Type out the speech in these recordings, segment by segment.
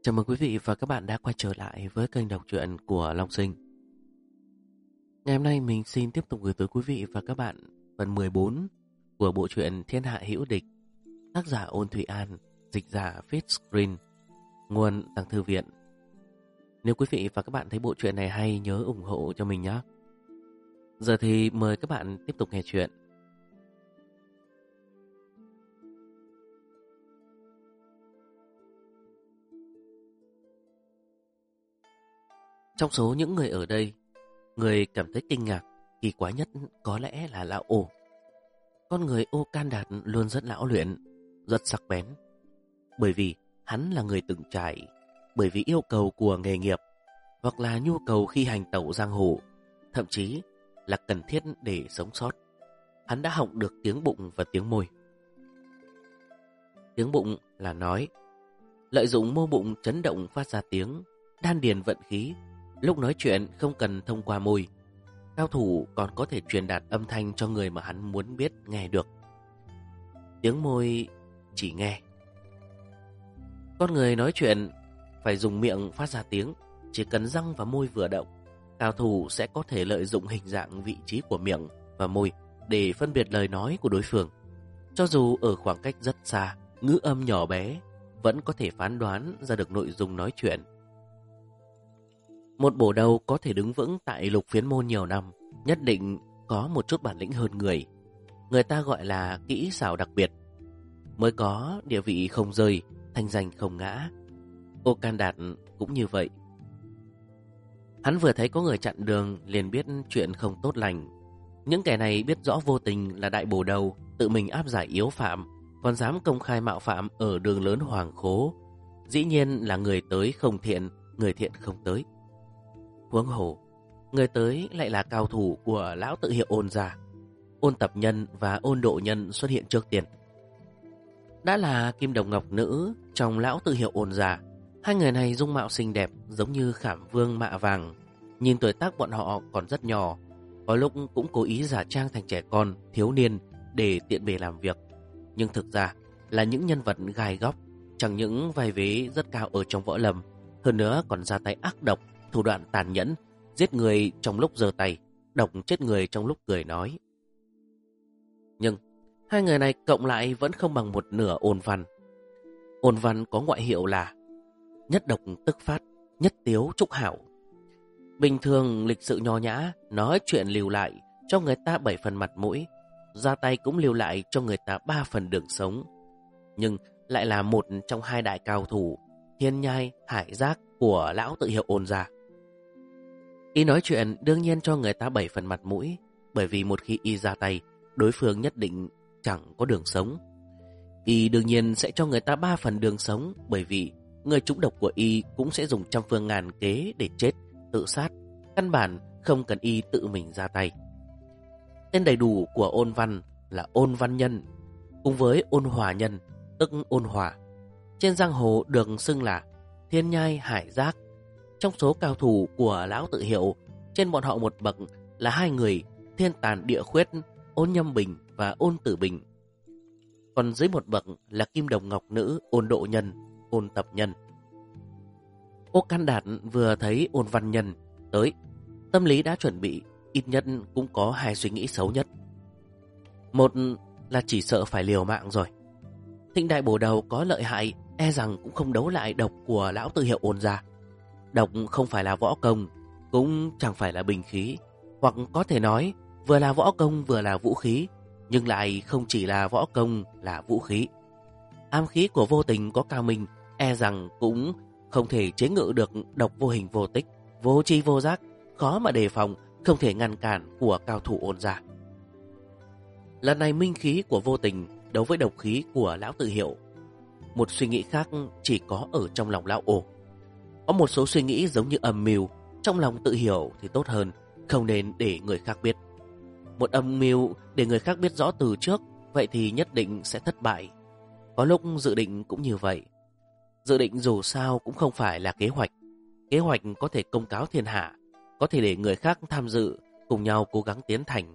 Chào mừng quý vị và các bạn đã quay trở lại với kênh đọc truyện của Long Sinh. Ngày hôm nay mình xin tiếp tục gửi tới quý vị và các bạn phần 14 của bộ truyện Thiên Hạ Hữu Địch, tác giả Ôn Thụy An, dịch giả Fitscreen, nguồn Tàng Thư Viện. Nếu quý vị và các bạn thấy bộ truyện này hay, nhớ ủng hộ cho mình nhé. Giờ thì mời các bạn tiếp tục nghe truyện. Trong số những người ở đây, người cảm thấy kinh ngạc, kỳ quái nhất có lẽ là lão Ô. Con người Ô Can Đạt luôn rất lão luyện, rất sắc bén. Bởi vì hắn là người từng trải, bởi vì yêu cầu của nghề nghiệp, hoặc là nhu cầu khi hành tẩu giang hồ, thậm chí là cần thiết để sống sót. Hắn đã học được tiếng bụng và tiếng môi. Tiếng bụng là nói, lợi dụng mô bụng chấn động phát ra tiếng, đan điền vận khí. Lúc nói chuyện không cần thông qua môi, cao thủ còn có thể truyền đạt âm thanh cho người mà hắn muốn biết nghe được. Tiếng môi chỉ nghe. Con người nói chuyện phải dùng miệng phát ra tiếng, chỉ cần răng và môi vừa động, cao thủ sẽ có thể lợi dụng hình dạng vị trí của miệng và môi để phân biệt lời nói của đối phương. Cho dù ở khoảng cách rất xa, ngữ âm nhỏ bé vẫn có thể phán đoán ra được nội dung nói chuyện. Một bổ đầu có thể đứng vững tại lục phiến môn nhiều năm, nhất định có một chút bản lĩnh hơn người. Người ta gọi là kỹ xảo đặc biệt, mới có địa vị không rơi, thanh danh không ngã. Ô Can Đạt cũng như vậy. Hắn vừa thấy có người chặn đường liền biết chuyện không tốt lành. Những kẻ này biết rõ vô tình là đại bổ đầu, tự mình áp giải yếu phạm, còn dám công khai mạo phạm ở đường lớn Hoàng Khố. Dĩ nhiên là người tới không thiện, người thiện không tới. Huống hồ, người tới lại là cao thủ của lão tự hiệu Ôn gia. Ôn Tập Nhân và Ôn Độ Nhân xuất hiện trước tiên. Đã là kim đồng ngọc nữ trong lão tự hiệu Ôn gia, hai người này dung mạo xinh đẹp giống như Khảm Vương Mạ Vàng. Nhìn tuổi tác bọn họ còn rất nhỏ, có lúc cũng cố ý giả trang thành trẻ con, thiếu niên để tiện bề làm việc. Nhưng thực ra là những nhân vật gai góc, chẳng những vai vế rất cao ở trong võ lâm, hơn nữa còn ra tay ác độc, thủ đoạn tàn nhẫn, giết người trong lúc giơ tay, độc chết người trong lúc cười nói. Nhưng hai người này cộng lại vẫn không bằng một nửa Ôn Văn. Ôn Văn có ngoại hiệu là nhất độc tức phát, nhất tiếu trúc hảo. Bình thường lịch sự nho nhã, nói chuyện lưu lại cho người ta 7 phần mặt mũi, ra tay cũng lưu lại cho người ta 3 phần đường sống. Nhưng lại là một trong hai đại cao thủ, Thiên Nhai, Hải Giác của lão tự hiệu Ôn gia. Y nói chuyện đương nhiên cho người ta 7 phần mặt mũi, bởi vì một khi y ra tay, đối phương nhất định chẳng có đường sống. Y đương nhiên sẽ cho người ta 3 phần đường sống, bởi vì người trúng độc của y cũng sẽ dùng trăm phương ngàn kế để chết, tự sát, căn bản không cần y tự mình ra tay. Tên đầy đủ của Ôn Văn là Ôn Văn Nhân, cùng với Ôn Hòa Nhân, tức Ôn Hòa. Trên giang hồ được xưng là Thiên Nhai Hải Giác. Trong số cao thủ của lão tự hiệu, trên bọn họ một bậc là hai người Thiên Tàn Địa Khuyết, Ôn Nhâm Bình và Ôn Tử Bình. Còn dưới một bậc là Kim Đồng Ngọc Nữ, Ôn Độ Nhân, Ôn Tập Nhân. Ô Can Đạt vừa thấy Ôn Văn Nhân tới, tâm lý đã chuẩn bị, ít nhất cũng có hai suy nghĩ xấu nhất. Một là chỉ sợ phải liều mạng rồi. Thịnh đại bổ đầu có lợi hại, e rằng cũng không đấu lại độc của lão tự hiệu Ôn gia. Độc không phải là võ công, cũng chẳng phải là binh khí, hoặc có thể nói vừa là võ công vừa là vũ khí, nhưng lại không chỉ là võ công là vũ khí. Ám khí của vô tình có cao minh, e rằng cũng không thể chế ngự được độc vô hình vô tích, vô tri vô giác, khó mà đề phòng, không thể ngăn cản của cao thủ Ôn gia. Lần này minh khí của vô tình đấu với độc khí của lão tự hiệu. Một suy nghĩ khác chỉ có ở trong lòng lão Ô. Có một số suy nghĩ giống như âm mưu, trong lòng tự hiểu thì tốt hơn, không nên để người khác biết. Một âm mưu để người khác biết rõ từ trước, vậy thì nhất định sẽ thất bại. Có lúc dự định cũng như vậy. Dự định dù sao cũng không phải là kế hoạch. Kế hoạch có thể công cáo thiên hạ, có thể để người khác tham dự, cùng nhau cố gắng tiến thành.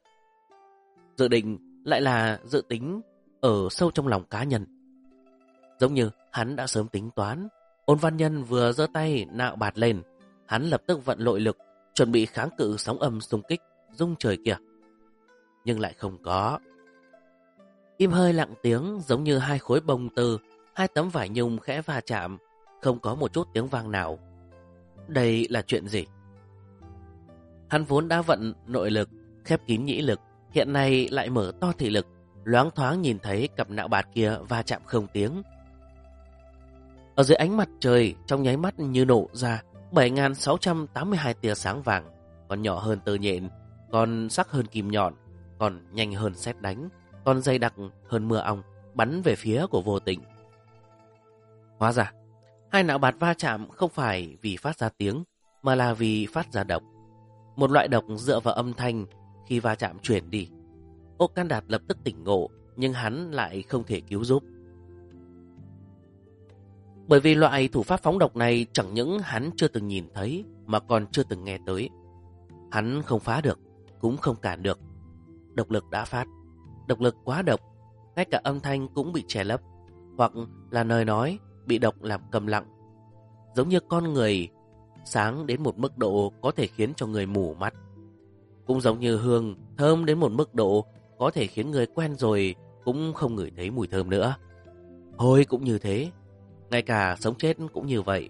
Dự định lại là dự tính ở sâu trong lòng cá nhân. Giống như hắn đã sớm tính toán, Ôn Văn Nhân vừa giơ tay nạo bạt lên, hắn lập tức vận nội lực, chuẩn bị kháng cự sóng âm xung kích rung trời kia. Nhưng lại không có. Im hơi lặng tiếng, giống như hai khối bông tơ, hai tấm vải nhung khẽ va chạm, không có một chút tiếng vang nào. Đây là chuyện gì? Hắn vốn đã vận nội lực, khép kín nhĩ lực, hiện nay lại mở to thị lực, loáng thoáng nhìn thấy cặp nạo bạt kia va chạm không tiếng. Ở dưới ánh mặt trời, trong nháy mắt như nổ ra 7.682 tia sáng vàng, còn nhỏ hơn tơ nhện, còn sắc hơn kim nhọn, còn nhanh hơn sét đánh, còn dày đặc hơn mưa ong, bắn về phía của Vô Tình. Hóa ra, hai nạo bạt va chạm không phải vì phát ra tiếng, mà là vì phát ra độc. Một loại độc dựa vào âm thanh, khi va chạm chuyển đi. Ô Can Đạt lập tức tỉnh ngộ, nhưng hắn lại không thể cứu giúp. Bởi vì loại thủ pháp phóng độc này chẳng những hắn chưa từng nhìn thấy, mà còn chưa từng nghe tới. Hắn không phá được, cũng không cản được. Độc lực đã phát, độc lực quá độc, ngay cả âm thanh cũng bị che lấp, hoặc là lời nói bị độc làm câm lặng. Giống như con người sáng đến một mức độ có thể khiến cho người mù mắt. Cũng giống như hương thơm đến một mức độ có thể khiến người quen rồi cũng không ngửi thấy mùi thơm nữa. Hôi cũng như thế, ngay cả sống chết cũng như vậy.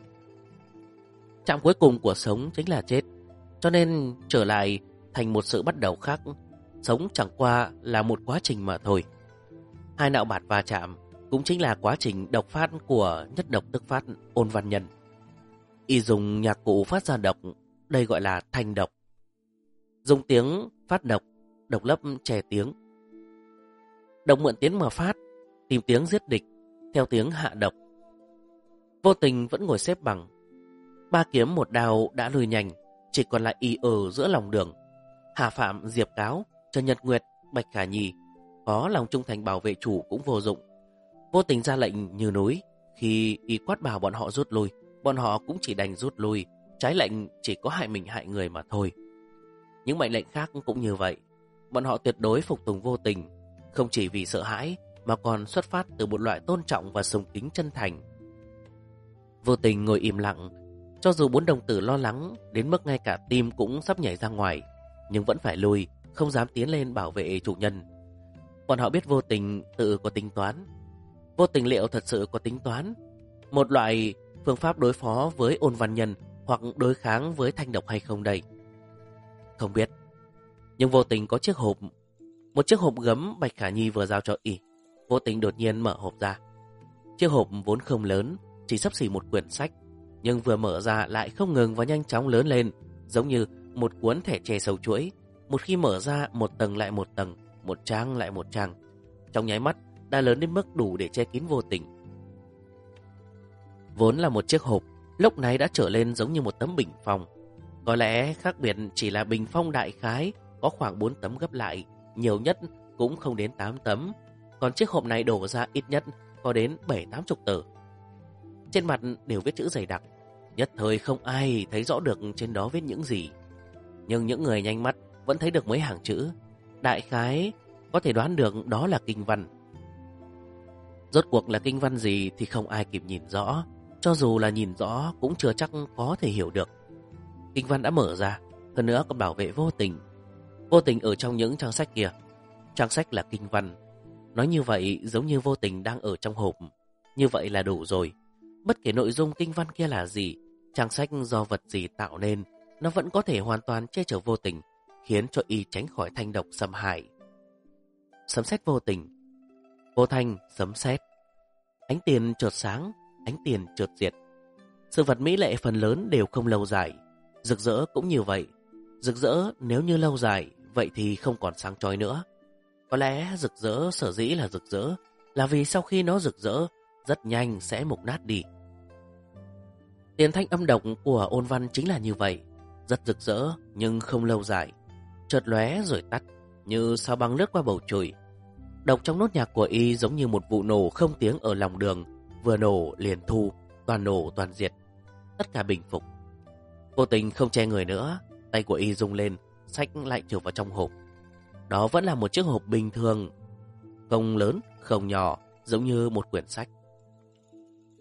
Trạm cuối cùng của sống chính là chết, cho nên trở lại thành một sự bắt đầu khác. Sống chẳng qua là một quá trình mà thôi. Hai nạo bạt va chạm cũng chính là quá trình độc phát của nhất độc tức phát Ôn Văn Nhân. Y dùng nhạc cụ phát ra độc, đây gọi là thanh độc. Dùng tiếng phát độc, độc lấp che tiếng. Độc mượn tiếng mà phát, tìm tiếng giết địch, theo tiếng hạ độc. Vô Tình vẫn ngồi xếp bằng. Ba kiếm một đao đã lùi nhanh, chỉ còn lại y ở giữa lòng đường. Hà Phạm, Diệp Cáo, Trần Nhật Nguyệt, Bạch Khả Nhi có lòng trung thành bảo vệ chủ cũng vô dụng. Vô Tình ra lệnh như núi, khi y quát bảo bọn họ rút lui, bọn họ cũng chỉ đành rút lui, trái lệnh chỉ có hại mình hại người mà thôi. Những mệnh lệnh khác cũng như vậy, bọn họ tuyệt đối phục tùng Vô Tình, không chỉ vì sợ hãi mà còn xuất phát từ một loại tôn trọng và sùng kính chân thành. Vô Tình ngồi im lặng, cho dù bốn đồng tử lo lắng đến mức ngay cả tim cũng sắp nhảy ra ngoài, nhưng vẫn phải lùi, không dám tiến lên bảo vệ chủ nhân. Bọn họ biết Vô Tình tự có tính toán. Vô Tình liệu thật sự có tính toán một loại phương pháp đối phó với Ôn Văn Nhân hoặc đối kháng với thanh độc hay không đây? Không biết. Nhưng Vô Tình có chiếc hộp, một chiếc hộp gấm Bạch Khả Nhi vừa giao cho y. Vô Tình đột nhiên mở hộp ra. Chiếc hộp vốn không lớn, chỉ xấp xỉ một quyển sách, nhưng vừa mở ra lại không ngừng và nhanh chóng lớn lên, giống như một cuốn thẻ tre sâu chuỗi. Một khi mở ra, một tầng lại một tầng, một trang lại một trang, trong nháy mắt đã lớn đến mức đủ để che kín Vô Tình. Vốn là một chiếc hộp, lúc này đã trở lên giống như một tấm bình phong. Có lẽ khác biệt chỉ là bình phong đại khái có khoảng 4 tấm gấp lại, nhiều nhất cũng không đến 8 tấm. Còn chiếc hộp này đổ ra ít nhất có đến 7-80 tờ. Trên mặt đều viết chữ dày đặc, nhất thời không ai thấy rõ được trên đó viết những gì. Nhưng những người nhanh mắt vẫn thấy được mấy hàng chữ, đại khái có thể đoán được đó là kinh văn. Rốt cuộc là kinh văn gì thì không ai kịp nhìn rõ, cho dù là nhìn rõ cũng chưa chắc có thể hiểu được. Kinh văn đã mở ra, hơn nữa còn bảo vệ Vô Tình. Vô Tình ở trong những trang sách kia, trang sách là kinh văn. Nói như vậy giống như Vô Tình đang ở trong hộp, như vậy là đủ rồi. Bất kể nội dung kinh văn kia là gì, trang sách do vật gì tạo nên, nó vẫn có thể hoàn toàn che chở Vô Tình, khiến cho y tránh khỏi thanh độc xâm hại. Sấm sét vô tình, vô thanh sấm sét, ánh tiền chợt sáng, ánh tiền chợt diệt. Sự vật mỹ lệ phần lớn đều không lâu dài, rực rỡ cũng như vậy. Rực rỡ nếu như lâu dài, vậy thì không còn sáng chói nữa. Có lẽ rực rỡ sở dĩ là rực rỡ là vì sau khi nó rực rỡ, rất nhanh sẽ mục nát đi. Tiền thanh âm độc của Ôn Văn chính là như vậy, rất rực rỡ nhưng không lâu dài, chợt lóe rồi tắt, như sao băng lướt qua bầu trời. Độc trong nốt nhạc của y giống như một vụ nổ không tiếng ở lòng đường, vừa nổ liền thu, toàn nổ toàn diệt, tất cả bình phục. Vô Tình không che người nữa, tay của y rung lên, sách lại trở vào trong hộp. Đó vẫn là một chiếc hộp bình thường, không lớn, không nhỏ, giống như một quyển sách.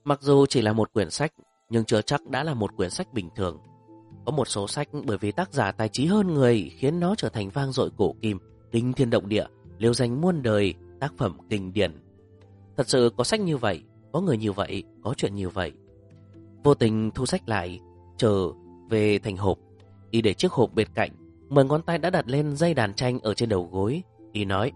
Mặc dù chỉ là một quyển sách, nhưng chưa chắc đã là một quyển sách bình thường. Có một số sách bởi vì tác giả tài trí hơn người khiến nó trở thành vang dội cổ kim, kinh thiên động địa, lưu danh muôn đời, tác phẩm kinh điển. Thật sự có sách như vậy, có người như vậy, có chuyện như vậy. Vô Tình thu sách lại, trở về thành hộp. Y để chiếc hộp bên cạnh, 10 ngón tay đã đặt lên dây đàn tranh ở trên đầu gối. Y nói: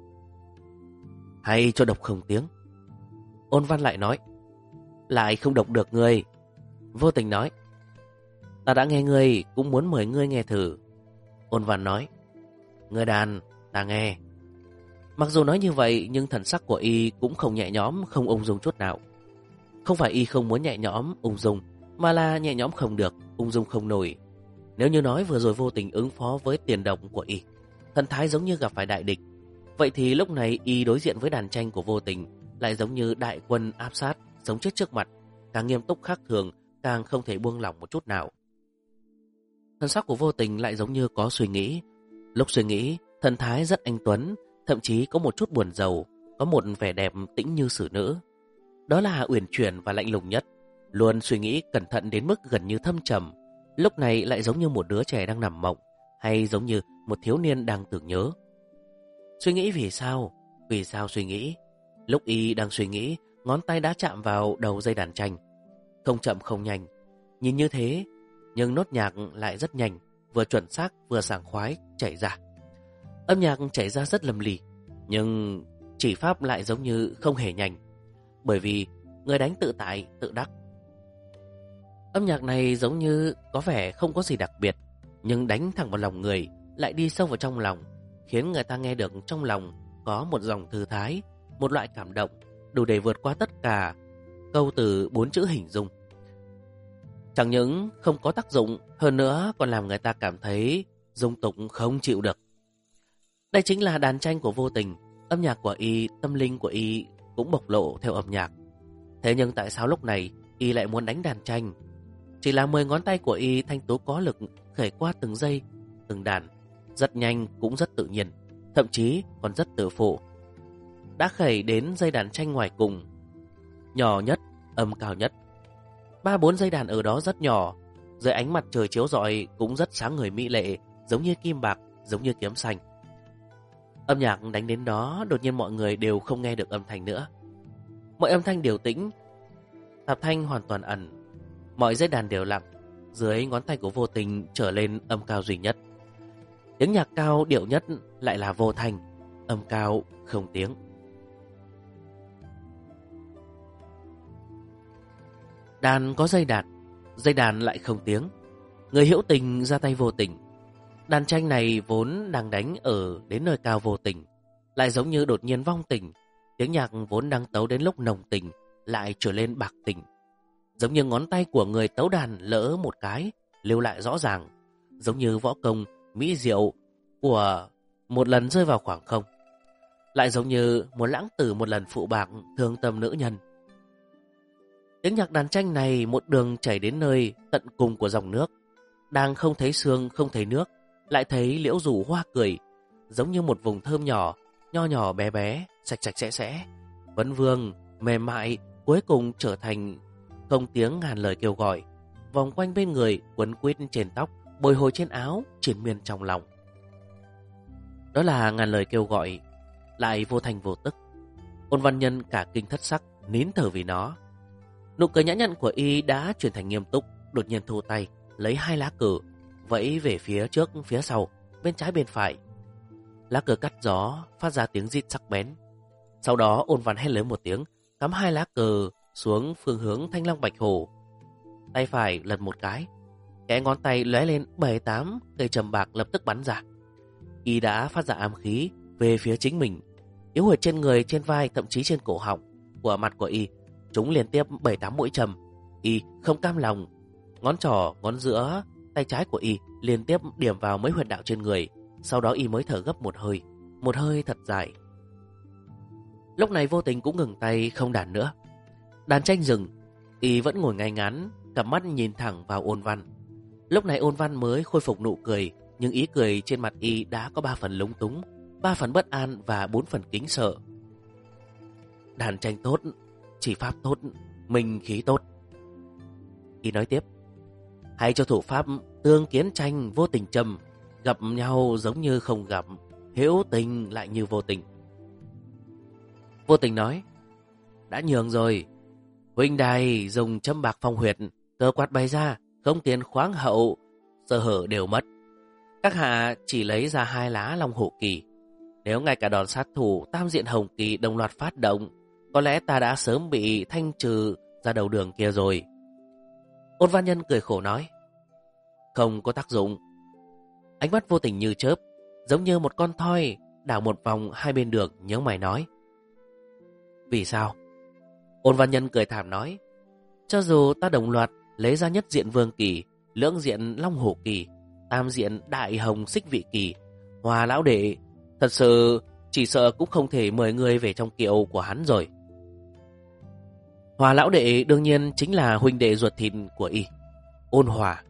hay cho đọc không tiếng. Ôn Văn lại nói: lại không đọc được ngươi. Vô Tình nói: ta đã nghe ngươi, cũng muốn mời ngươi nghe thử. Ôn Văn nói: ngươi đàn, ta nghe. Mặc dù nói như vậy, nhưng thần sắc của y cũng không nhẹ nhõm, không ung dung chút nào. Không phải y không muốn nhẹ nhõm, ung dung, mà là nhẹ nhõm không được, ung dung không nổi. Nếu như nói vừa rồi Vô Tình ứng phó với tiền động của y, thần thái giống như gặp phải đại địch, vậy thì lúc này y đối diện với đàn tranh của Vô Tình lại giống như đại quân áp sát, sống chết trước mặt, càng nghiêm túc khác thường, càng không thể buông lỏng một chút nào. Thần sắc của Vô Tình lại giống như có suy nghĩ. Lúc suy nghĩ, thần thái rất anh tuấn, thậm chí có một chút buồn rầu, có một vẻ đẹp tĩnh như xử nữ. Đó là uyển chuyển và lạnh lùng nhất, luôn suy nghĩ cẩn thận đến mức gần như thâm trầm. Lúc này lại giống như một đứa trẻ đang nằm mộng, hay giống như một thiếu niên đang tưởng nhớ. Suy nghĩ vì sao? Vì sao suy nghĩ? Lúc y đang suy nghĩ, ngón tay đã chạm vào đầu dây đàn tranh. Không chậm không nhanh. Nhìn như thế, nhưng nốt nhạc lại rất nhanh, vừa chuẩn xác vừa sảng khoái chảy ra. Âm nhạc chảy ra rất lầm lì, nhưng chỉ pháp lại giống như không hề nhanh, bởi vì người đánh tự tại, tự đắc. Âm nhạc này giống như có vẻ không có gì đặc biệt, nhưng đánh thẳng vào lòng người, lại đi sâu vào trong lòng, khiến người ta nghe được trong lòng có một dòng thư thái, một loại cảm động, đủ để vượt qua tất cả câu từ 4 chữ hình dung. Chẳng những không có tác dụng, hơn nữa còn làm người ta cảm thấy dung tục không chịu được. Đây chính là đàn tranh của Vô Tình. Âm nhạc của y, tâm linh của y cũng bộc lộ theo âm nhạc. Thế nhưng tại sao lúc này y lại muốn đánh đàn tranh? Chỉ là 10 ngón tay của y thanh tú có lực, khởi qua từng giây, từng đàn, rất nhanh cũng rất tự nhiên, thậm chí còn rất tự phụ. Đã khởi đến dây đàn tranh ngoài cùng, nhỏ nhất, âm cao nhất. 3-4 dây đàn ở đó rất nhỏ, dưới ánh mặt trời chiếu rọi cũng rất sáng ngời mỹ lệ, giống như kim bạc, giống như kiếm xanh. Âm nhạc đánh đến đó, đột nhiên mọi người đều không nghe được âm thanh nữa. Mọi âm thanh đều tĩnh, tạp thanh hoàn toàn ẩn. Mọi dây đàn đều lặng, dưới ngón tay của Vô Tình trở lên âm cao duy nhất. Tiếng nhạc cao điệu nhất lại là vô thanh, âm cao không tiếng. Đàn có dây đàn lại không tiếng. Người hữu tình ra tay vô tình. Đàn tranh này vốn đang đánh ở đến nơi cao vô tình, lại giống như đột nhiên vong tình. Tiếng nhạc vốn đang tấu đến lúc nồng tình, lại trở lên bạc tình. Giống như ngón tay của người tấu đàn lỡ một cái, lưu lại rõ ràng. Giống như võ công mỹ diệu của một lần rơi vào khoảng không. Lại giống như một lãng tử một lần phụ bạc thương tâm nữ nhân. Tiếng nhạc đàn tranh này một đường chảy đến nơi tận cùng của dòng nước. Đang không thấy sương không thấy nước, lại thấy liễu rủ hoa cười, giống như một vùng thơm nhỏ, nho nhỏ bé bé, sạch sạch sẽ, vấn vương, mềm mại, cuối cùng trở thành không tiếng ngàn lời kêu gọi, vòng quanh bên người, quấn quýt trên tóc, bồi hồi trên áo, triền miên trong lòng. Đó là ngàn lời kêu gọi, lại vô thành vô tức. Ôn Văn Nhân cả kinh thất sắc, nín thở vì nó. Nụ cười nhã nhặn của y đã chuyển thành nghiêm túc, đột nhiên thu tay, lấy 2 lá cờ, vẫy về phía trước, phía sau, bên trái bên phải. Lá cờ cắt gió, phát ra tiếng rít sắc bén. Sau đó Ôn Văn hét lớn một tiếng, cắm 2 lá cờ xuống phương hướng Thanh Long Bạch Hổ. Tay phải lật một cái, kẽ ngón tay lóe lên 7-8 cây trầm bạc lập tức bắn ra. Y đã phát ra ám khí về phía chính mình, yếu huyệt trên người, trên vai, thậm chí trên cổ họng của mặt của y, chúng liên tiếp 7-8 mũi trầm. Y không cam lòng, ngón trỏ, ngón giữa tay trái của y liên tiếp điểm vào mấy huyệt đạo trên người. Sau đó y mới thở gấp một hơi thật dài. Lúc này Vô Tình cũng ngừng tay không đàn nữa. Đàn tranh dừng, y vẫn ngồi ngay ngắn, cặp mắt nhìn thẳng vào Ôn Văn. Lúc này Ôn Văn mới khôi phục nụ cười, nhưng ý cười trên mặt y đã có 3 phần lúng túng, 3 phần bất an và 4 phần kính sợ. Đàn tranh tốt, chỉ pháp tốt, Minh khí tốt. Y nói tiếp, hay cho thủ pháp tương kiến tranh vô tình trầm, gặp nhau giống như không gặp, hữu tình lại như vô tình. Vô tình nói, đã nhường rồi, huynh đài dùng châm bạc phong huyệt, cờ quạt bày ra, không tiền khoáng hậu, sơ hở đều mất. Các hạ chỉ lấy ra 2 lá long hổ kỳ. Nếu ngay cả đòn sát thủ tam diện hồng kỳ đồng loạt phát động, có lẽ ta đã sớm bị thanh trừ ra đầu đường kia rồi. Ôn Văn Nhân cười khổ nói, không có tác dụng. Ánh mắt vô tình như chớp, giống như một con thoi đảo một vòng hai bên đường, nhớ mày nói, vì sao? Ôn Văn Nhân cười thảm nói, cho dù ta đồng loạt lấy ra nhất diện vương kỳ, lưỡng diện long hổ kỳ, tam diện đại hồng xích vị kỳ, Hòa lão đệ, thật sự chỉ sợ cũng không thể mời người về trong kiệu của hắn rồi. Hòa lão đệ đương nhiên chính là huynh đệ ruột thịt của y, Ôn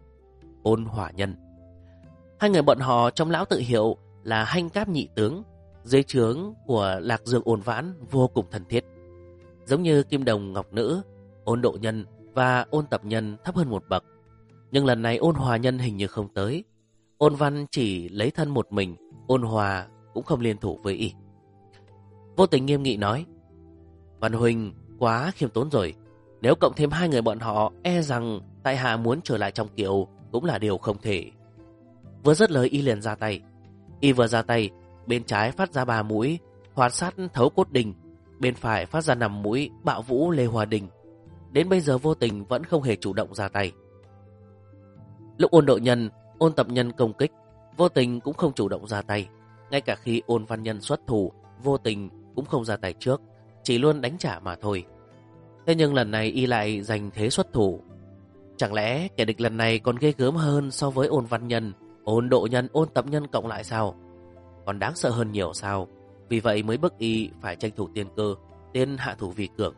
Hòa Nhân. Hai người bọn họ trong lão tự hiệu là Hanh Cáp nhị tướng, dưới trướng của Lạc Dương Ôn Vãn vô cùng thân thiết. Giống như Kim Đồng Ngọc Nữ, Ôn Độ Nhân và Ôn Tập Nhân thấp hơn một bậc. Nhưng lần này Ôn Hòa Nhân hình như không tới. Ôn Văn chỉ lấy thân một mình, Ôn Hòa cũng không liên thủ với y. Vô Tình nghiêm nghị nói, Văn huynh quá khiêm tốn rồi. Nếu cộng thêm 2 người bọn họ, e rằng tại hạ muốn trở lại trong kiệu cũng là điều không thể. Vừa dứt lời y liền ra tay. Y vừa ra tay, bên trái phát ra 3 mũi Hoạt Sát Thấu Cốt Đình, bên phải phát ra 5 mũi Bạo Vũ Lê Hòa Đình. Đến bây giờ Vô Tình vẫn không hề chủ động ra tay. Lúc Ôn Độ Nhân, Ôn Tập Nhân công kích, Vô Tình cũng không chủ động ra tay. Ngay cả khi Ôn Văn Nhân xuất thủ, Vô Tình cũng không ra tay trước, chỉ luôn đánh trả mà thôi. Thế nhưng lần này y lại giành thế xuất thủ. Chẳng lẽ kẻ địch lần này còn ghê gớm hơn so với Ôn Văn Nhân, Ôn Độ Nhân, Ôn Tập Nhân cộng lại sao? Còn đáng sợ hơn nhiều sao? Vì vậy mới bức y phải tranh thủ tiên cơ, tiên hạ thủ vi cường.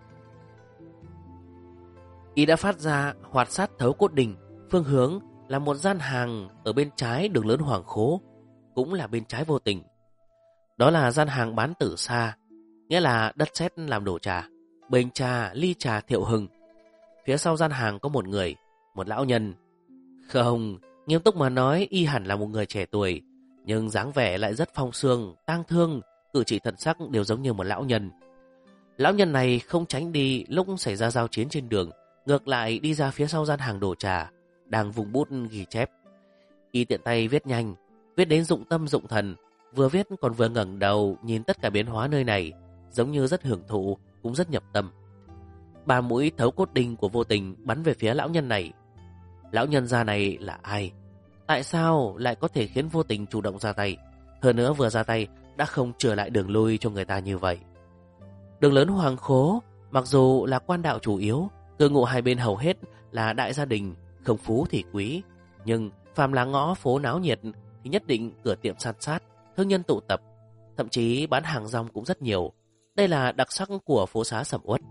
Y đã phát ra Hoạt Sát Thấu Cốt Đình, phương hướng là một gian hàng ở bên trái đường lớn Hoàng Khố, cũng là bên trái Vô Tình. Đó là gian hàng bán tử sa, nghĩa là đất sét làm đồ trà, bình trà, ly trà Thiệu Hưng. Phía sau gian hàng có một người, một lão nhân. Không, nghiêm túc mà nói y hẳn là một người trẻ tuổi, nhưng dáng vẻ lại rất phong sương, tang thương, cử chỉ thần sắc đều giống như một lão nhân. Lão nhân này không tránh đi lúc xảy ra giao chiến trên đường, ngược lại đi ra phía sau gian hàng đồ trà, đang vùng bút ghi chép. Y tiện tay viết nhanh, viết đến dụng tâm dụng thần, vừa viết còn vừa ngẩng đầu nhìn tất cả biến hóa nơi này, giống như rất hưởng thụ, cũng rất nhập tâm. 3 mũi Thấu Cốt Đinh của Vô Tình bắn về phía lão nhân này. Lão nhân gia này là ai? Tại sao lại có thể khiến Vô Tình chủ động ra tay? Hơn nữa vừa ra tay đã không trở lại đường lui cho người ta như vậy. Đường lớn Hoàng Khố mặc dù là quan đạo chủ yếu, cư ngụ hai bên hầu hết là đại gia đình, không phú thì quý, nhưng phàm là ngõ phố náo nhiệt thì nhất định cửa tiệm san sát, thương nhân tụ tập, thậm chí bán hàng rong cũng rất nhiều. Đây là đặc sắc của phố xá sầm uất.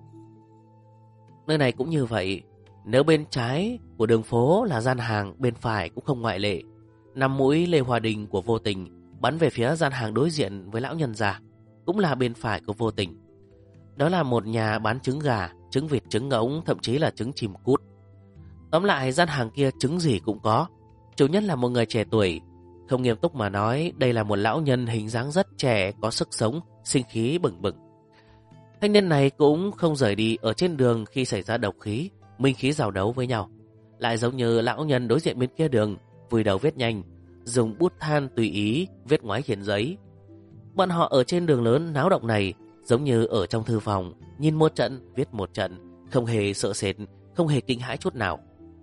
Nơi này cũng như vậy, nếu bên trái của đường phố là gian hàng, bên phải cũng không ngoại lệ. 5 mũi Lê Hòa Đình của Vô Tình bắn về phía gian hàng đối diện với lão nhân già, cũng là bên phải của Vô Tình. Đó là một nhà bán trứng gà, trứng vịt, trứng ngỗng, thậm chí là trứng chim cút. Tóm lại gian hàng kia trứng gì cũng có. Chủ nhân là một người trẻ tuổi. Không nghiêm túc mà nói, đây là một lão nhân hình dáng rất trẻ, có sức sống, sinh khí bừng bừng. Thanh niên này cũng không rời đi ở trên đường khi xảy ra độc khí, minh khí giao đấu với nhau. Lại giống như lão nhân đối diện bên kia đường, vùi đầu viết nhanh, dùng bút than tùy ý viết ngoái trên giấy. Bọn họ ở trên đường lớn náo động này giống như ở trong thư phòng, nhìn một trận viết một trận, không hề sợ sệt, không hề kinh hãi chút nào.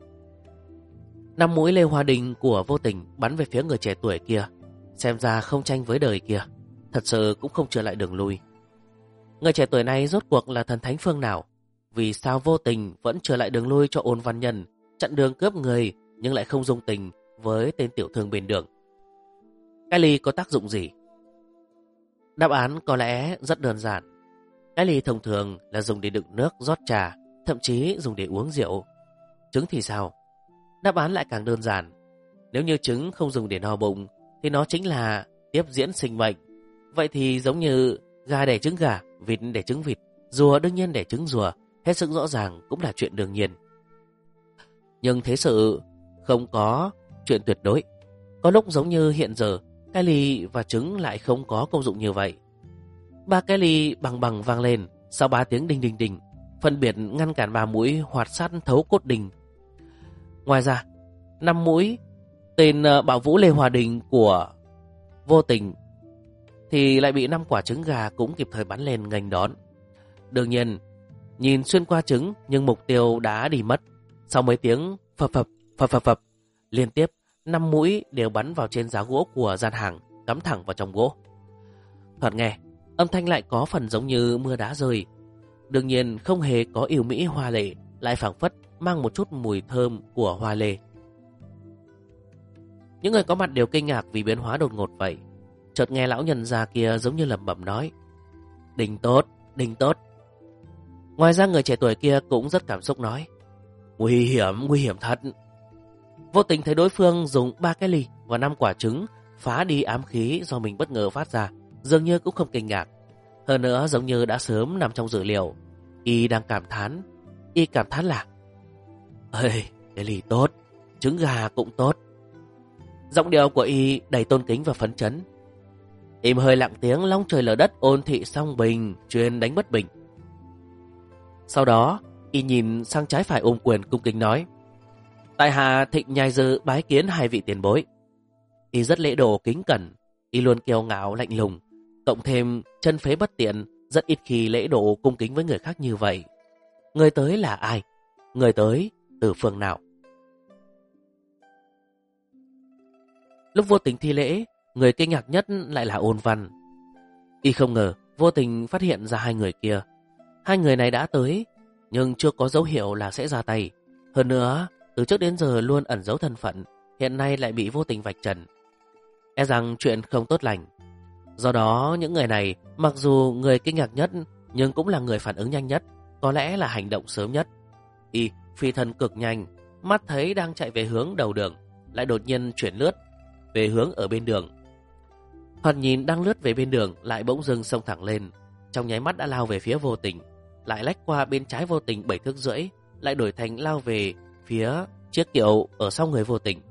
5 mũi Lê Hòa Đình của Vô Tình bắn về phía người trẻ tuổi kia, xem ra không tranh với đời kia, thật sự cũng không trở lại đường lui. Người trẻ tuổi này rốt cuộc là thần thánh phương nào? Vì sao Vô Tình vẫn trở lại đường lui cho Ôn Văn Nhân, chặn đường cướp người nhưng lại không dung tình với tên tiểu thương bên đường? Cái ly có tác dụng gì? Đáp án có lẽ rất đơn giản. Cái ly thông thường là dùng để đựng nước, rót trà, thậm chí dùng để uống rượu. Trứng thì sao? Đáp án lại càng đơn giản. Nếu như trứng không dùng để no bụng thì nó chính là tiếp diễn sinh mệnh. Vậy thì giống như gà đẻ trứng gà, vịt đẻ trứng vịt, rùa đương nhiên đẻ trứng rùa, hết sức rõ ràng cũng là chuyện đương nhiên. Nhưng thế sự không có chuyện tuyệt đối. Có lúc giống như hiện giờ, cái ly và trứng lại không có công dụng như vậy. 3 cái ly bằng bằng vang lên, sau 3 tiếng đinh đinh đinh, phân biệt ngăn cản 3 mũi hoạt sát thấu cốt đình. Ngoài ra, 5 mũi tên Bảo Vũ Lê Hòa Đình của Vô Tình thì lại bị 5 quả trứng gà cũng kịp thời bắn lên nghênh đón. Đương nhiên, nhìn xuyên qua trứng nhưng mục tiêu đã đi mất. Sau mấy tiếng phập phập phập phập phập, liên tiếp 5 mũi đều bắn vào trên giá gỗ của gian hàng, cắm thẳng vào trong gỗ. Thoạt nghe, âm thanh lại có phần giống như mưa đá rơi. Đương nhiên không hề có yêu mỹ hoa lệ, lại phảng phất mang một chút mùi thơm của hoa lê. Những người có mặt đều kinh ngạc vì biến hóa đột ngột vậy. Chợt nghe lão nhân già kia giống như lẩm bẩm nói: "Đình tốt, đình tốt." Ngoài ra người trẻ tuổi kia cũng rất cảm xúc nói: nguy hiểm thật." Vô Tình thấy đối phương dùng 3 cái ly và 5 quả trứng phá đi ám khí do mình bất ngờ phát ra, dường như cũng không kinh ngạc. Hơn nữa giống như đã sớm nằm trong dự liệu. Y cảm thán là: "Ê, cái ly tốt, trứng gà cũng tốt." Giọng điệu của Y đầy tôn kính và phấn chấn. Im hơi lặng tiếng, long trời lở đất, ôn thị song bình, truyền đánh bất bình. Sau đó, Y nhìn sang trái phải ôm quyền cung kính nói: "Tại hạ Thịnh Nhai Dư bái kiến 2 vị tiền bối." Y rất lễ độ kính cẩn, Y luôn kiêu ngạo lạnh lùng, cộng thêm chân phế bất tiện, rất ít khi lễ độ cung kính với người khác như vậy. Người tới là ai? Người tới từ phương nào? Lúc Vô Tình thi lễ, người kinh ngạc nhất lại là Ôn Văn. Y không ngờ Vô Tình phát hiện ra 2 người kia. 2 người này đã tới, nhưng chưa có dấu hiệu là sẽ ra tay. Hơn nữa, từ trước đến giờ luôn ẩn giấu thân phận, hiện nay lại bị Vô Tình vạch trần. E rằng chuyện không tốt lành. Do đó, những người này, mặc dù người kinh ngạc nhất, nhưng cũng là người phản ứng nhanh nhất, có lẽ là hành động sớm nhất. Y phi thân cực nhanh, mắt thấy đang chạy về hướng đầu đường, lại đột nhiên chuyển lướt về hướng ở bên đường. Thoạt nhìn đang lướt về bên đường, lại bỗng dưng xông thẳng lên, trong nháy mắt đã lao về phía Vô Tình, lại lách qua bên trái Vô Tình 7 thước rưỡi, lại đổi thành lao về phía chiếc kiệu ở sau người Vô Tình.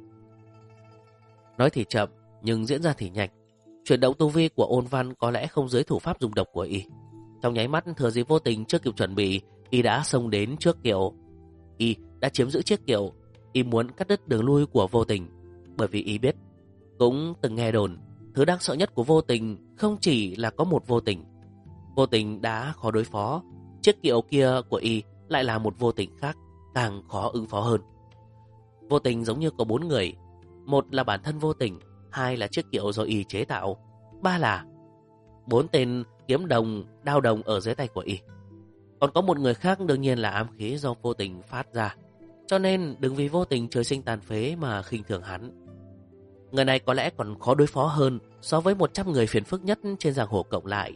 Nói thì chậm, nhưng diễn ra thì nhanh. Chuyển động tu vi của Ôn Văn có lẽ không dưới thủ pháp dùng độc của Y. Trong nháy mắt thừa dịp Vô Tình chưa kịp chuẩn bị, Y đã xông đến trước kiệu. Y đã chiếm giữ chiếc kiệu. Y muốn cắt đứt đường lui của Vô Tình, bởi vì Y biết, cũng từng nghe đồn, thứ đáng sợ nhất của Vô Tình không chỉ là có một Vô Tình. Vô Tình đã khó đối phó, chiếc kiệu kia của Y lại là một Vô Tình khác, càng khó ứng phó hơn. Vô Tình giống như có 4 người, một là bản thân Vô Tình, 2 là chiếc kiệu do Y chế tạo, 3 là 4 tên kiếm đồng, đao đồng ở dưới tay của Y. Còn có một người khác đương nhiên là ám khí do Vô Tình phát ra. Cho nên đừng vì Vô Tình trời sinh tàn phế mà khinh thường hắn. Người này có lẽ còn khó đối phó hơn so với 100 người phiền phức nhất trên giang hồ cộng lại.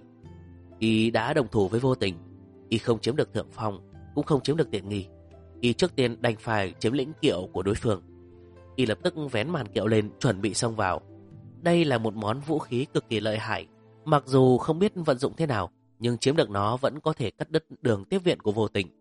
Y đã đồng thủ với Vô Tình, Y không chiếm được thượng phong, cũng không chiếm được tiện nghi. Y trước tiên đành phải chiếm lĩnh kiệu của đối phương. Y lập tức vén màn kiệu lên, chuẩn bị xông vào. Đây là một món vũ khí cực kỳ lợi hại, mặc dù không biết vận dụng thế nào, nhưng chiếm được nó vẫn có thể cắt đứt đường tiếp viện của Vô Tình.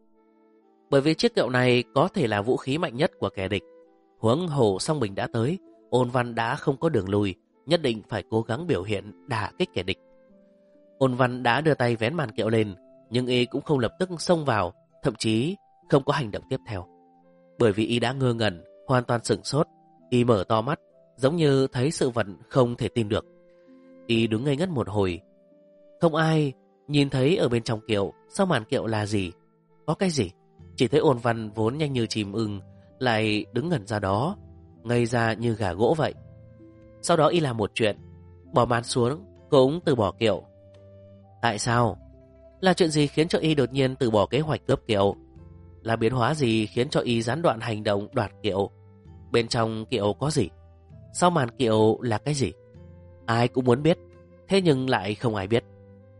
Bởi vì chiếc kiệu này có thể là vũ khí mạnh nhất của kẻ địch. Huống hồ song bình đã tới, Ôn Văn đã không có đường lui, nhất định phải cố gắng biểu hiện đả kích kẻ địch. Ôn Văn đã đưa tay vén màn kiệu lên, nhưng Y cũng không lập tức xông vào, thậm chí không có hành động tiếp theo. Bởi vì Y đã ngơ ngẩn, hoàn toàn sửng sốt. Y mở to mắt, giống như thấy sự vật không thể tin được. Y đứng ngây ngất một hồi. Không ai nhìn thấy ở bên trong kiệu, sau màn kiệu là gì, có cái gì. Chỉ thấy Ôn Văn vốn nhanh như chim ưng, lại đứng ngẩn ra đó, ngây ra như gà gỗ vậy. Sau đó Y làm một chuyện, bỏ màn xuống, cũng từ bỏ kiệu. Tại sao? Là chuyện gì khiến cho Y đột nhiên từ bỏ kế hoạch cướp kiệu? Là biến hóa gì khiến cho Y gián đoạn hành động đoạt kiệu? Bên trong kiệu có gì? Sau màn kiệu là cái gì? Ai cũng muốn biết, thế nhưng lại không ai biết.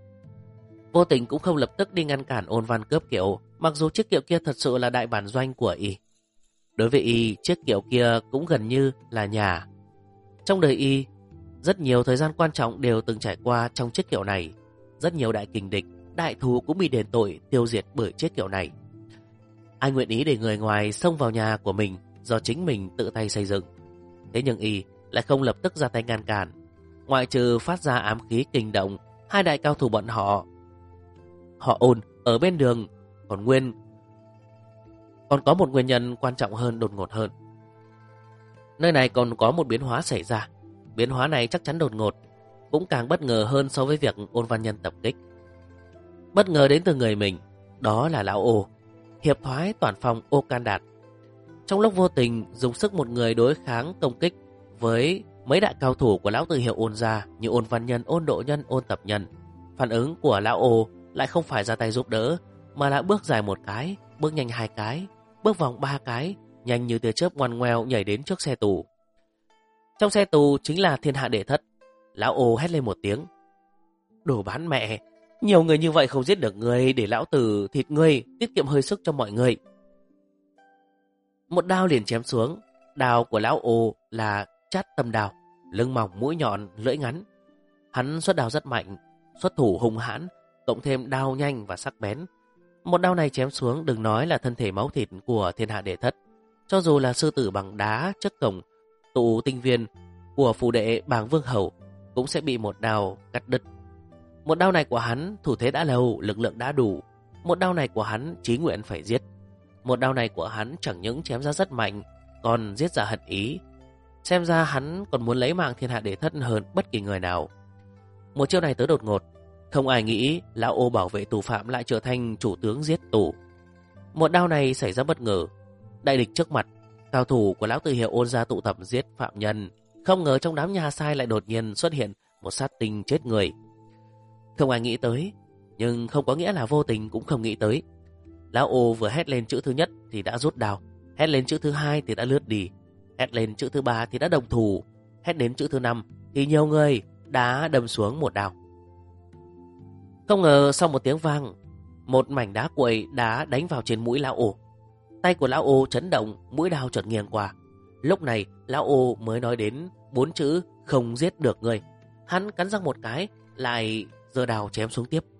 Vô Tình cũng không lập tức đi ngăn cản Ôn Văn cướp kiệu, mặc dù chiếc kiệu kia thật sự là đại bản doanh của Y. Đối với Y, chiếc kiệu kia cũng gần như là nhà. Trong đời Y, rất nhiều thời gian quan trọng đều từng trải qua trong chiếc kiệu này. Rất nhiều đại kình địch đại thù cũng bị đền tội tiêu diệt bởi chết kiểu này. Ai nguyện ý để người ngoài xông vào nhà của mình do chính mình tự tay xây dựng. Thế nhưng y lại không lập tức ra tay ngăn cản. Ngoại trừ phát ra ám khí kinh động, hai đại cao thủ bọn họ ôn ở bên đường, còn có một nguyên nhân quan trọng hơn, đột ngột hơn. Nơi này còn có một biến hóa xảy ra. Biến hóa này chắc chắn đột ngột, cũng càng bất ngờ hơn so với việc Ôn Văn Nhân tập kích. Bất ngờ đến từ người mình, đó là lão Ô, hiệp thoái toàn phong Ô Can Đạt. Trong lúc vô tình dùng sức một người đối kháng công kích với mấy đại cao thủ của lão tự hiệu Ôn gia như Ôn Văn Nhân, Ôn Độ Nhân, Ôn Tập Nhân, phản ứng của lão Ô lại không phải ra tay giúp đỡ, mà là bước dài một cái, bước nhanh hai cái, bước vòng ba cái, nhanh như tia chớp ngoằn ngoèo nhảy đến trước xe tù. Trong xe tù chính là Thiên Hạ Đệ Thất. Lão Ô hét lên một tiếng: "Đồ bán mẹ, nhiều người như vậy không giết được ngươi, để lão tử thịt ngươi, tiết kiệm hơi sức cho mọi người." Một đao liền chém xuống. Đao của lão Ô là chát tâm đao, lưng mỏng, mũi nhọn, lưỡi ngắn. Hắn xuất đao rất mạnh, xuất thủ hung hãn, cộng thêm đao nhanh và sắc bén. Một đao này chém xuống, đừng nói là thân thể máu thịt của Thiên Hạ Đệ Thất, cho dù là sư tử bằng đá trước cổng tụ tinh viên của phù đệ Bàng Vương Hầu cũng sẽ bị một đao cắt đứt. Một đao này của hắn thủ thế đã lâu, lực lượng đã đủ. Một đao này của hắn chí nguyện phải giết. Một đao này của hắn chẳng những chém ra rất mạnh, còn giết ra hận ý. Xem ra hắn còn muốn lấy mạng Thiên Hạ Đệ Thất hơn bất kỳ người nào. Một chiêu này tới đột ngột, không ai nghĩ lão Ô bảo vệ tù phạm lại trở thành chủ tướng giết tù. Một đao này xảy ra bất ngờ, đại địch trước mặt, cao thủ của lão tự hiệu Ôn gia tụ tập giết phạm nhân. Không ngờ trong đám nhà sai lại đột nhiên xuất hiện một sát tinh chết người. Không ai nghĩ tới, nhưng không có nghĩa là vô tình cũng không nghĩ tới. Lão Ô vừa hét lên chữ thứ nhất thì đã rút đao, hét lên chữ thứ hai thì đã lướt đi, hét lên chữ thứ ba thì đã đồng thủ, hét đến chữ thứ năm thì nhiều người đã đâm xuống một đao. Không ngờ sau một tiếng vang, một mảnh đá cuội đá đánh vào trên mũi lão Ô. Tay của lão Ô chấn động, mũi đao chợt nghiêng qua. Lúc này lão Ô mới nói đến 4 chữ không giết được người. Hắn cắn răng một cái, lại giơ đao chém xuống tiếp.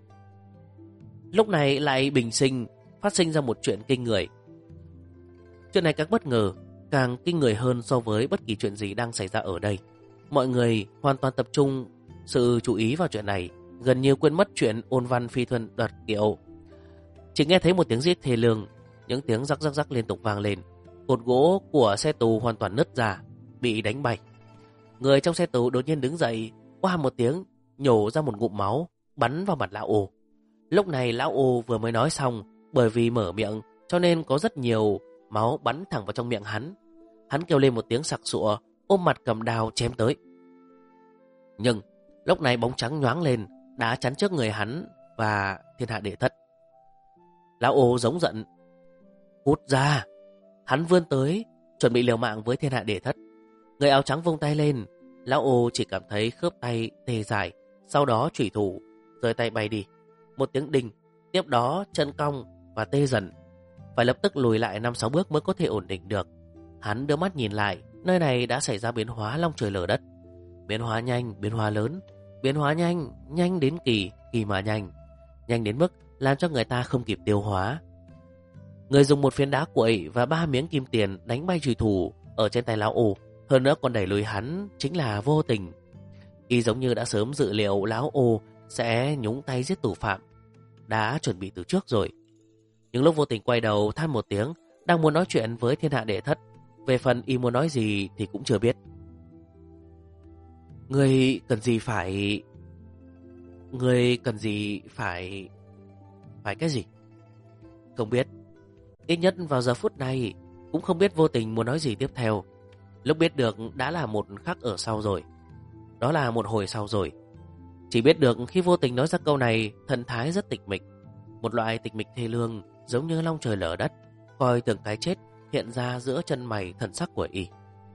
Lúc này lại bình sinh phát sinh ra một chuyện kinh người. Chuyện này càng bất ngờ, càng kinh người hơn so với bất kỳ chuyện gì đang xảy ra ở đây. Mọi người hoàn toàn tập trung sự chú ý vào chuyện này, gần như quên mất chuyện Ôn Văn phi thuần đoạt kiệu. Chỉ nghe thấy một tiếng rít thê lương, những tiếng rắc rắc rắc liên tục vang lên. Cột gỗ của xe tù hoàn toàn nứt ra, bị đánh bay. Người trong xe tù đột nhiên đứng dậy, qua một tiếng nhổ ra một ngụm máu, bắn vào mặt lão Ô. Lúc này lão Ô vừa mới nói xong, bởi vì mở miệng cho nên có rất nhiều máu bắn thẳng vào trong miệng hắn. Hắn kêu lên một tiếng sặc sụa, ôm mặt cầm đao chém tới. Nhưng lúc này bóng trắng nhoáng lên, đã chắn trước người hắn và Thiên Hạ Đệ Thất. Lão Ô giống giận: "Cút ra!" Hắn vươn tới, chuẩn bị liều mạng với Thiên Hạ Đệ Thất. Người áo trắng vung tay lên, lão Ô chỉ cảm thấy khớp tay tê dại, sau đó chủy thủ rời tay bay đi. Một tiếng đinh, tiếp đó chân cong và tê dần, phải lập tức lùi lại 5-6 bước mới có thể ổn định được. Hắn đưa mắt nhìn lại, nơi này đã xảy ra biến hóa long trời lở đất. Biến hóa nhanh, biến hóa lớn, biến hóa nhanh, nhanh đến kỳ, kỳ mà nhanh, nhanh đến mức làm cho người ta không kịp tiêu hóa. Người dùng một phiến đá cuội và 3 miếng kim tiền đánh bay chùy thủ ở trên tay lão Ô, hơn nữa còn đẩy lùi hắn chính là Vô Tình. Y giống như đã sớm dự liệu lão Ô sẽ nhúng tay giết tù phạm, đã chuẩn bị từ trước rồi. Nhưng lúc Vô Tình quay đầu than một tiếng, đang muốn nói chuyện với Thiên Hạ Đệ Thất. Về phần y muốn nói gì thì cũng chưa biết. Người cần gì phải... Phải cái gì? Không biết. Ít nhất vào giờ phút này cũng không biết Vô Tình muốn nói gì tiếp theo. Lúc biết được đã là một khắc ở sau rồi. Đó là một hồi sau rồi. Chỉ biết được khi Vô Tình nói ra câu này, thần thái rất tịch mịch. Một loại tịch mịch thê lương, giống như long trời lở đất, coi từng cái chết hiện ra giữa chân mày thần sắc của y.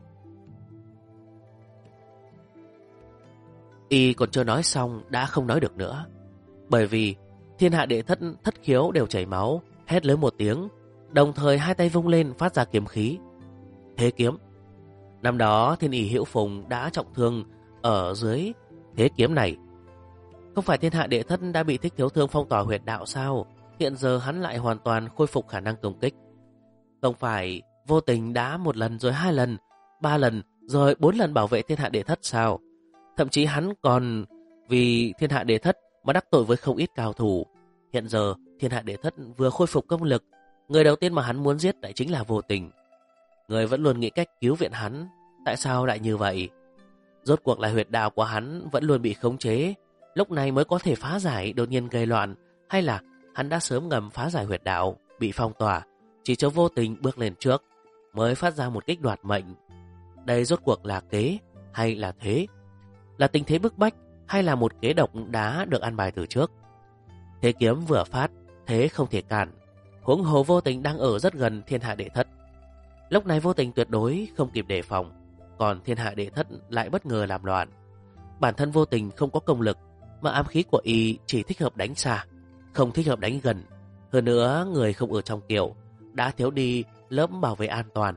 Y còn chưa nói xong đã không nói được nữa. Bởi vì Thiên Hạ Đệ Thất thất khiếu đều chảy máu, hét lớn một tiếng, đồng thời hai tay vung lên phát ra kiếm khí. Thế kiếm. Năm đó Thiên ỷ Hữu Phùng đã trọng thương ở dưới thế kiếm này. Không phải thiên hạ đệ thất đã bị Thích Thiếu Thương phong tỏa huyệt đạo sao? Hiện giờ hắn lại hoàn toàn khôi phục khả năng công kích. Không phải vô tình đã 1 lần rồi 2 lần, 3 lần rồi 4 lần bảo vệ thiên hạ đệ thất sao? Thậm chí hắn còn vì thiên hạ đệ thất mà đắc tội với không ít cao thủ. Hiện giờ thiên hạ đệ thất vừa khôi phục công lực, người đầu tiên mà hắn muốn giết lại chính là vô tình. Người vẫn luôn nghĩ cách cứu viện hắn, tại sao lại như vậy? Rốt cuộc là huyệt đạo của hắn vẫn luôn bị khống chế, lúc này mới có thể phá giải đột nhiên gây loạn, hay là hắn đã sớm ngầm phá giải huyệt đạo, bị phong tỏa, chỉ cho vô tình bước lên trước, mới phát ra một kích đoạt mệnh. Đây rốt cuộc là kế hay là thế? Là tình thế bức bách hay là một kế độc đã được ăn bài từ trước? Thế kiếm vừa phát, thế không thể cản. Huống hồ vô tình đang ở rất gần thiên hạ đệ thất. Lúc này vô tình tuyệt đối không kịp đề phòng, còn thiên hạ đệ thất lại bất ngờ làm loạn. Bản thân vô tình không có công lực, mà ám khí của y chỉ thích hợp đánh xa, không thích hợp đánh gần. Hơn nữa người không ở trong kiệu, đã thiếu đi lớp bảo vệ an toàn.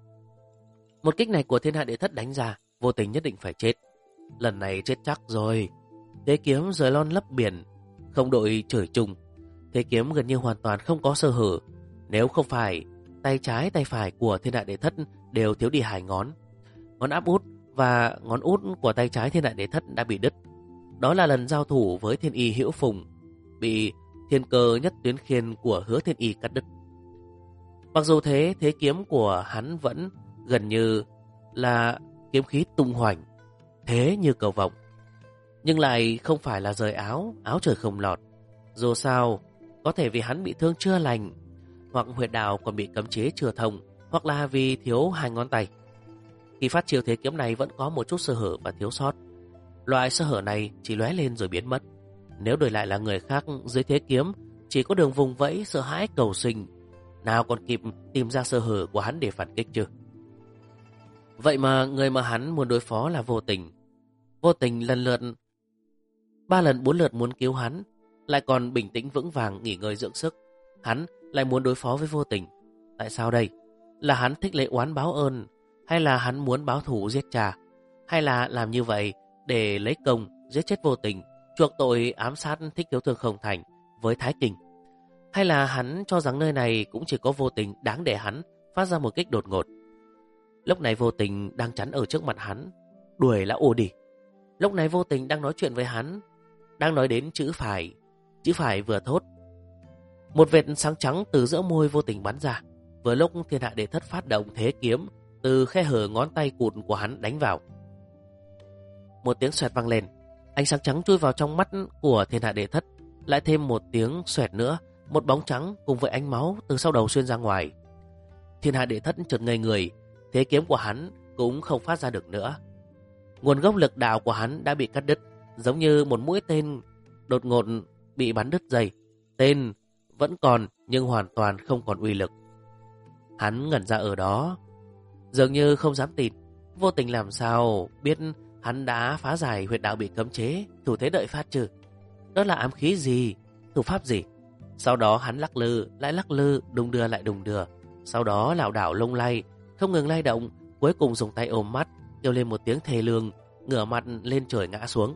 Một kích này của thiên hạ đệ thất đánh ra, vô tình nhất định phải chết. Lần này chết chắc rồi. Thế kiếm rời lon lấp biển, không đội trời chung. Thế kiếm gần như hoàn toàn không có sơ hở. Nếu không phải tay trái tay phải của thiên hạ đệ thất đều thiếu đi 2 ngón. Ngón áp út và ngón út của tay trái thiên hạ đệ thất đã bị đứt. Đó là lần giao thủ với thiên y Hữu Phùng, bị thiên cơ nhất tuyến khiên của Hứa Thiên Y cắt đứt. Mặc dù thế, thế kiếm của hắn vẫn gần như là kiếm khí tung hoành, thế như cầu vồng, nhưng lại không phải là rời áo, áo trời không lọt. Dù sao, có thể vì hắn bị thương chưa lành, hoặc huyệt đạo còn bị cấm chế chưa thông, hoặc là vì thiếu 2 ngón tay. Khi phát chiêu thế kiếm này vẫn có một chút sơ hở và thiếu sót. Loại sơ hở này chỉ lóe lên rồi biến mất. Nếu đổi lại là người khác dưới thế kiếm, chỉ có đường vùng vẫy sợ hãi cầu sinh, nào còn kịp tìm ra sơ hở của hắn để phản kích chứ. Vậy mà người mà hắn muốn đối phó là vô tình. Vô tình lần lượt 3 lần 4 lượt muốn cứu hắn, lại còn bình tĩnh vững vàng nghỉ ngơi dưỡng sức. Hắn lại muốn đối phó với vô tình. Tại sao đây? Là hắn thích lấy oán báo ơn, hay là hắn muốn báo thù giết cha, hay là làm như vậy để lấy công giết chết vô tình, chuộc tội ám sát Thích Thiếu Thương không thành với Thái Kình? Hay là hắn cho rằng nơi này cũng chỉ có vô tình đáng để hắn phát ra một kích đột ngột? Lúc này vô tình đang chắn ở trước mặt hắn, đuổi lão ồ đi. Lúc này vô tình đang nói chuyện với hắn, đang nói đến chữ phải. Chữ phải vừa thốt, một vệt sáng trắng từ giữa môi vô tình bắn ra. Vừa lúc thiên hạ đệ thất phát động thế kiếm, từ khe hở ngón tay cụt của hắn đánh vào. Một tiếng xoẹt vang lên, ánh sáng trắng chui vào trong mắt của thiên hạ đệ thất. Lại thêm một tiếng xoẹt nữa, một bóng trắng cùng với ánh máu từ sau đầu xuyên ra ngoài. Thiên hạ đệ thất chợt ngây người, thế kiếm của hắn cũng không phát ra được nữa. Nguồn gốc lực đạo của hắn đã bị cắt đứt, giống như một mũi tên đột ngột bị bắn đứt dây. Tên vẫn còn nhưng hoàn toàn không còn uy lực. Hắn ngẩn ra ở đó, dường như không dám tin. Vô tình làm sao biết hắn đã phá giải huyệt đạo bị cấm chế, thủ thế đợi phát chứ? Đó là ám khí gì? Thủ pháp gì? Sau đó hắn lắc lư, lại lắc lư, đung đưa lại đung đưa. Sau đó lảo đảo lung lay, không ngừng lay động, cuối cùng dùng tay ôm mắt, kêu lên một tiếng thê lương, ngửa mặt lên trời ngã xuống.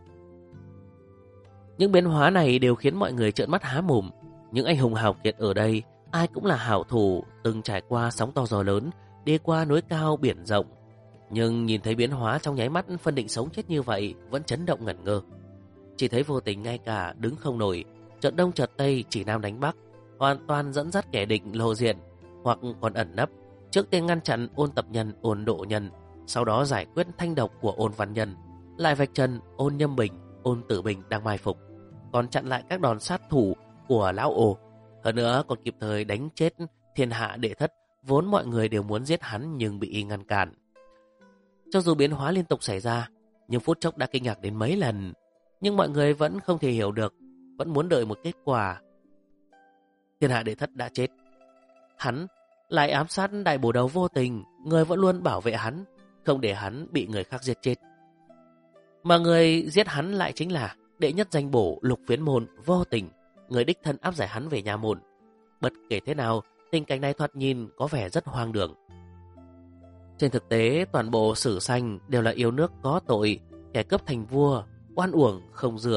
Những biến hóa này đều khiến mọi người trợn mắt há mồm. Những anh hùng hào kiệt ở đây, ai cũng là hảo thủ, từng trải qua sóng to gió lớn, đi qua núi cao biển rộng. Nhưng nhìn thấy biến hóa trong nháy mắt phân định sống chết như vậy, vẫn chấn động ngẩn ngơ. Chỉ thấy vô tình ngay cả đứng không nổi, chợt đông chợt tây, chỉ nam đánh bắc, hoàn toàn dẫn dắt kẻ địch lộ diện, hoặc còn ẩn nấp. Trước tiên ngăn chặn Ôn Tập Nhân, Ôn Độ Nhân, sau đó giải quyết thanh độc của Ôn Văn Nhân, lại vạch trần Ôn Nhâm Bình, Ôn Tử Bình đang mai phục, còn chặn lại các đòn sát thủ của lão Ồ. Hơn nữa còn kịp thời đánh chết thiên hạ đệ thất, vốn mọi người đều muốn giết hắn nhưng bị y ngăn cản. Cho dù biến hóa liên tục xảy ra, nhưng phút chốc đã kinh ngạc đến mấy lần, nhưng mọi người vẫn không thể hiểu được, vẫn muốn đợi một kết quả. Thiên hạ đệ thất đã chết, hắn lại ám sát đại bổ đầu vô tình, người vẫn luôn bảo vệ hắn, không để hắn bị người khác giết chết. Mà người giết hắn lại chính là đệ nhất danh bổ Lục Phiến Môn Vô Tình, người đích thân áp giải hắn về nhà môn. Bất kể thế nào, tình cảnh này thoạt nhìn có vẻ rất hoang đường. Trên thực tế, toàn bộ sử sanh đều là yêu nước có tội, kẻ cướp thành vua, oan uổng không rửa,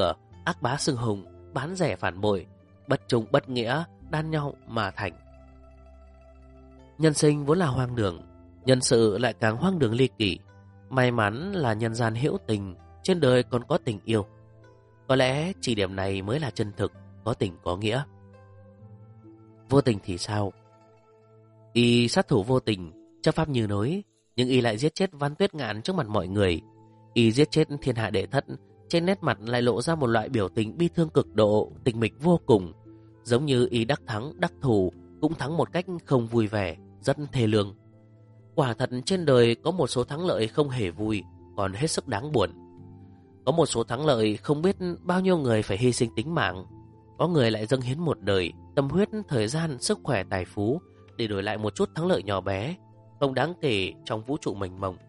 ác bá xưng hùng, bán rẻ phản bội, bất trung bất nghĩa, đan nhau mà thành. Nhân sinh vốn là hoang đường, nhân sự lại càng hoang đường ly kỳ. May mắn là nhân gian hữu tình, trên đời còn có tình yêu. Có lẽ chỉ điểm này mới là chân thực, có tình có nghĩa. Vô tình thì sao? Y sát thủ vô tình, chấp pháp như núi, nhưng y lại giết chết Văn Tuyết Ngạn trước mặt mọi người. Y giết chết thiên hạ đệ thất, trên nét mặt lại lộ ra một loại biểu tình bi thương cực độ, tịch mịch vô cùng. Giống như y đắc thắng, đắc thủ, cũng thắng một cách không vui vẻ, rất thê lương. Quả thật trên đời có một số thắng lợi không hề vui, còn hết sức đáng buồn. Có một số thắng lợi không biết bao nhiêu người phải hy sinh tính mạng. Có người lại dâng hiến một đời, tâm huyết, thời gian, sức khỏe, tài phú để đổi lại một chút thắng lợi nhỏ bé, không đáng kể trong vũ trụ mênh mông.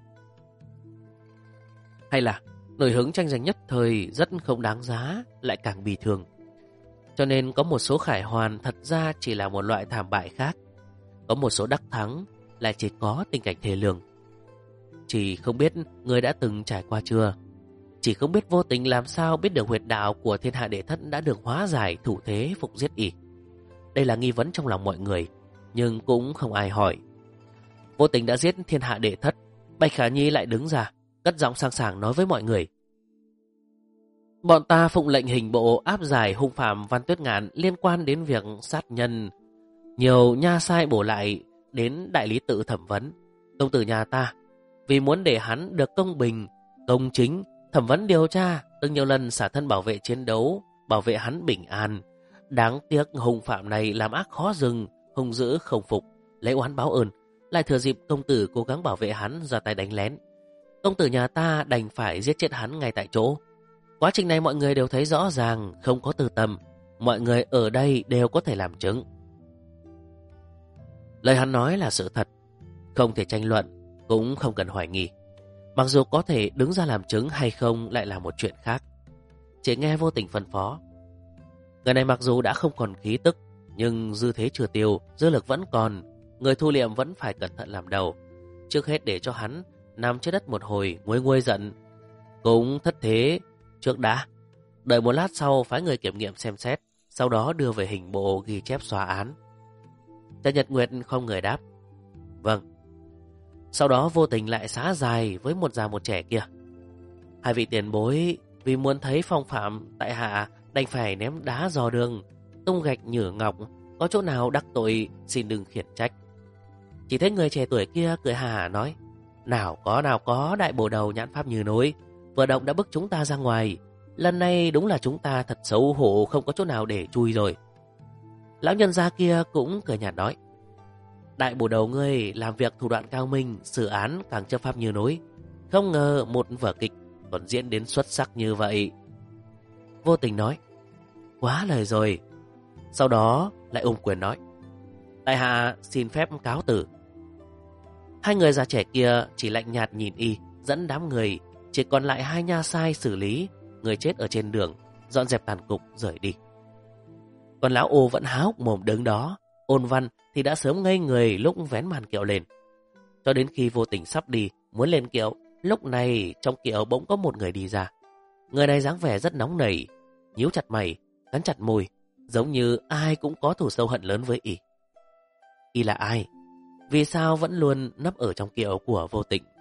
Hay là nổi hứng tranh giành nhất thời rất không đáng giá, lại càng bi thương. Cho nên có một số khải hoàn thật ra chỉ là một loại thảm bại khác. Có một số đắc thắng lại chỉ có tình cảnh thê lương. Chỉ không biết người đã từng trải qua chưa? Chỉ không biết Vô Tình làm sao biết được huyệt đạo của thiên hạ đệ thất đã được hóa giải, thủ thế phục giết y. Đây là nghi vấn trong lòng mọi người, nhưng cũng không ai hỏi. Vô Tình đã giết thiên hạ đệ thất, Bạch Khả Nhi lại đứng ra, cất giọng sang sảng nói với mọi người: bọn ta phụng lệnh hình bộ áp giải hung phạm Văn Tuyết Ngạn liên quan đến việc sát nhân. Nhiều nha sai bổ lại đến đại lý tự thẩm vấn. Công tử nhà ta vì muốn để hắn được công bình, công chính, thẩm vấn điều tra, từng nhiều lần xả thân bảo vệ chiến đấu, bảo vệ hắn bình an. Đáng tiếc hung phạm này làm ác khó dừng, hung dữ không phục, lấy oán báo ơn, lại thừa dịp công tử cố gắng bảo vệ hắn ra tay đánh lén. Công tử nhà ta đành phải giết chết hắn ngay tại chỗ. Quá trình này mọi người đều thấy rõ ràng, không có tư tâm. Mọi người ở đây đều có thể làm chứng. Lời hắn nói là sự thật, không thể tranh luận, cũng không cần hoài nghi. Mặc dù có thể đứng ra làm chứng hay không lại là một chuyện khác. Chỉ nghe Vô Tình phân phó. Người này mặc dù đã không còn khí tức, nhưng dư thế chưa tiêu, dư lực vẫn còn. Người thu liệm vẫn phải cẩn thận làm đầu. Trước hết để cho hắn nằm trên đất một hồi nguôi nguôi giận. Cũng thất thế trước đã. Đợi một lát sau phái người kiểm nghiệm xem xét, sau đó đưa về hình bộ ghi chép xóa án. Trần Nhật Nguyệt không người đáp: vâng. Sau đó Vô Tình lại xá dài với một già một trẻ kia: hai vị tiền bối vì muốn thấy phong phạm tại hạ đành phải ném đá dò đường, tung gạch nhử ngọc, có chỗ nào đắc tội xin đừng khiển trách. Chỉ thấy người trẻ tuổi kia cười hà hà nói: nào có đại bổ đầu nhãn pháp như núi, vừa động đã bức chúng ta ra ngoài. Lần này đúng là chúng ta thật xấu hổ, không có chỗ nào để chui rồi. Lão nhân gia kia cũng cười nhạt nói: đại bổ đầu ngươi làm việc thủ đoạn cao minh, xử án càng chấp pháp như núi. Không ngờ một vở kịch còn diễn đến xuất sắc như vậy. Vô Tình nói: quá lời rồi. Sau đó lại ôm quyền nói: tại hạ xin phép cáo từ. Hai người già trẻ kia chỉ lạnh nhạt nhìn y, dẫn đám người, chỉ còn lại hai nha sai xử lý người chết ở trên đường, dọn dẹp tàn cục rời đi. Còn lão Ô vẫn há hốc mồm đứng đó. Ôn Văn thì đã sớm ngây người lúc vén màn kiệu lên. Cho đến khi Vô Tình sắp đi, muốn lên kiệu, lúc này trong kiệu bỗng có một người đi ra. Người này dáng vẻ rất nóng nảy, nhíu chặt mày, cắn chặt môi, giống như ai cũng có thù sâu hận lớn với y. Y là ai? Vì sao vẫn luôn nấp ở trong kiệu của Vô Tình?